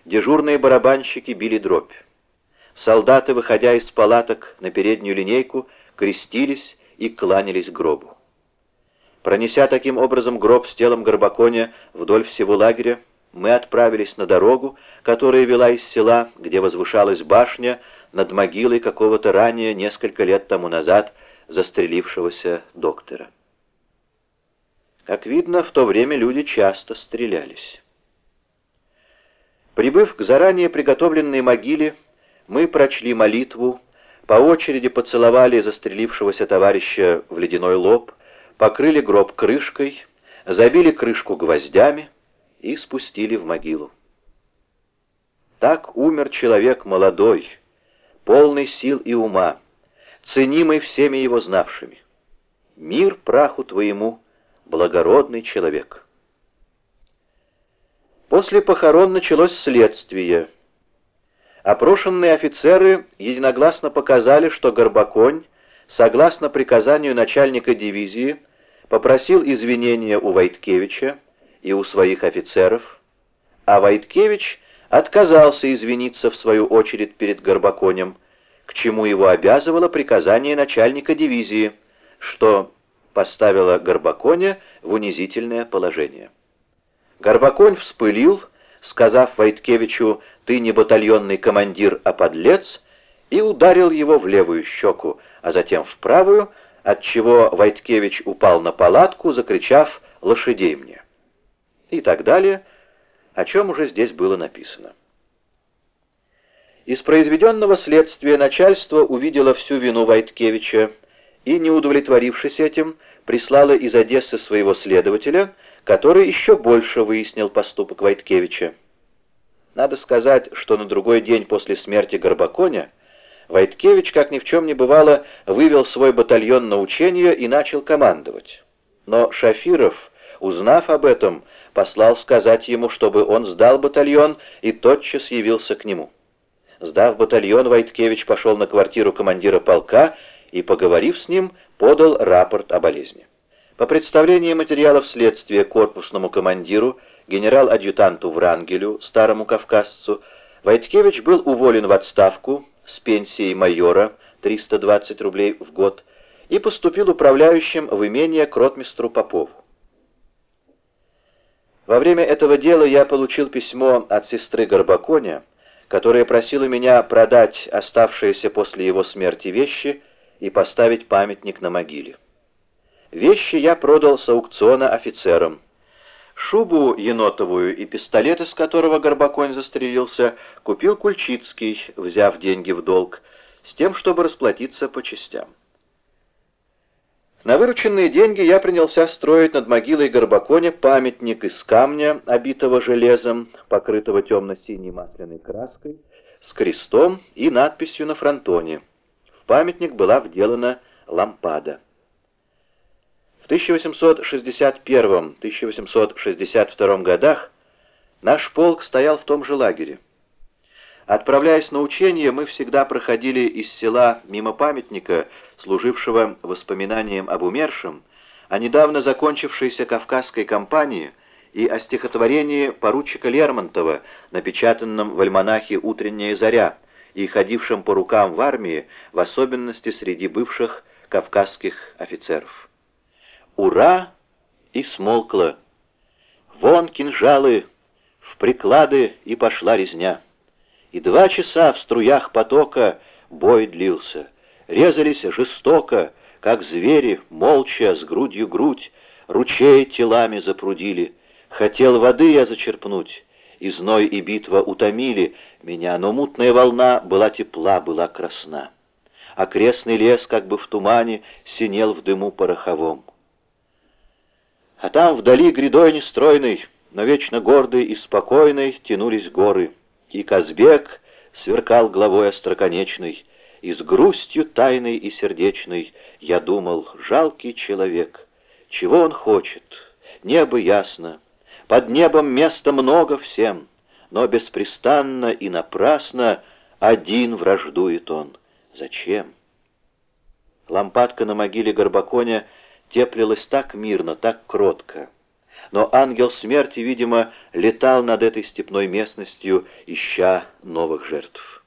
дежурные барабанщики били дробь. Солдаты, выходя из палаток на переднюю линейку, крестились и кланялись гробу. Пронеся таким образом гроб с телом Горбаконя вдоль всего лагеря, мы отправились на дорогу, которая вела из села, где возвышалась башня над могилой какого-то ранее, несколько лет тому назад, застрелившегося доктора. Как видно, в то время люди часто стрелялись. Прибыв к заранее приготовленной могиле, мы прочли молитву, по очереди поцеловали застрелившегося товарища в ледяной лоб, покрыли гроб крышкой, забили крышку гвоздями и спустили в могилу. Так умер человек молодой, полный сил и ума, ценимый всеми его знавшими. Мир праху твоему, благородный человек. После похорон началось следствие. Опрошенные офицеры единогласно показали, что Горбаконь, согласно приказанию начальника дивизии, попросил извинения у Войткевича и у своих офицеров, а Войткевич отказался извиниться в свою очередь перед Горбаконем, к чему его обязывало приказание начальника дивизии, что поставило Горбаконя в унизительное положение. Горбаконь вспылил, сказав Войткевичу: «Ты не батальонный командир, а подлец», и ударил его в левую щеку, а затем в правую, отчего Войткевич упал на палатку, закричав: «Лошадей мне!» и так далее, о чем уже здесь было написано. Из произведенного следствия начальство увидело всю вину Войткевича и, не удовлетворившись этим, прислало из Одессы своего следователя, который еще больше выяснил поступок Войткевича. Надо сказать, что на другой день после смерти Горбаконя Войткевич, как ни в чем не бывало, вывел свой батальон на учение и начал командовать. Но Шафиров, узнав об этом, послал сказать ему, чтобы он сдал батальон, и тотчас явился к нему. Сдав батальон, Войткевич пошел на квартиру командира полка и, поговорив с ним, подал рапорт о болезни. По представлению материалов следствия корпусному командиру, генерал-адъютанту Врангелю, старому кавказцу, Войткевич был уволен в отставку с пенсией майора 320 рублей в год и поступил управляющим в имение к ротмистру Попову. Во время этого дела я получил письмо от сестры Горбаконя, которая просила меня продать оставшиеся после его смерти вещи и поставить памятник на могиле. Вещи я продал с аукциона офицерам. Шубу енотовую и пистолет, из которого Горбаконь застрелился, купил Кульчицкий, взяв деньги в долг, с тем, чтобы расплатиться по частям. На вырученные деньги я принялся строить над могилой Горбаконя памятник из камня, обитого железом, покрытого темно-синей масляной краской, с крестом и надписью на фронтоне. В памятник была вделана лампада. В 1861-1862 годах наш полк стоял в том же лагере. Отправляясь на учения, мы всегда проходили из села мимо памятника, служившего воспоминанием об умершем, о недавно закончившейся Кавказской кампании и о стихотворении поручика Лермонтова, напечатанном в альманахе «Утренняя заря» и ходившем по рукам в армии, в особенности среди бывших кавказских офицеров. «Ура!» и смолкло. Вон кинжалы, в приклады и пошла резня. И 2 часа в струях потока бой длился. Резались жестоко, как звери, молча, с грудью грудь, ручей телами запрудили. Хотел воды я зачерпнуть, и зной и битва утомили меня, но мутная волна была тепла, была красна. Окрестный лес, как бы в тумане, синел в дыму пороховом. А там вдали грядой нестройной, но вечно гордой и спокойной тянулись горы, и Казбек сверкал главой остроконечной, и с грустью тайной и сердечной я думал: жалкий человек, чего он хочет? Небо ясно, под небом места много всем, но беспрестанно и напрасно один враждует он. Зачем? Лампадка на могиле Горбаконя теплилась так мирно, так кротко. но ангел смерти, видимо, летал над этой степной местностью, ища новых жертв.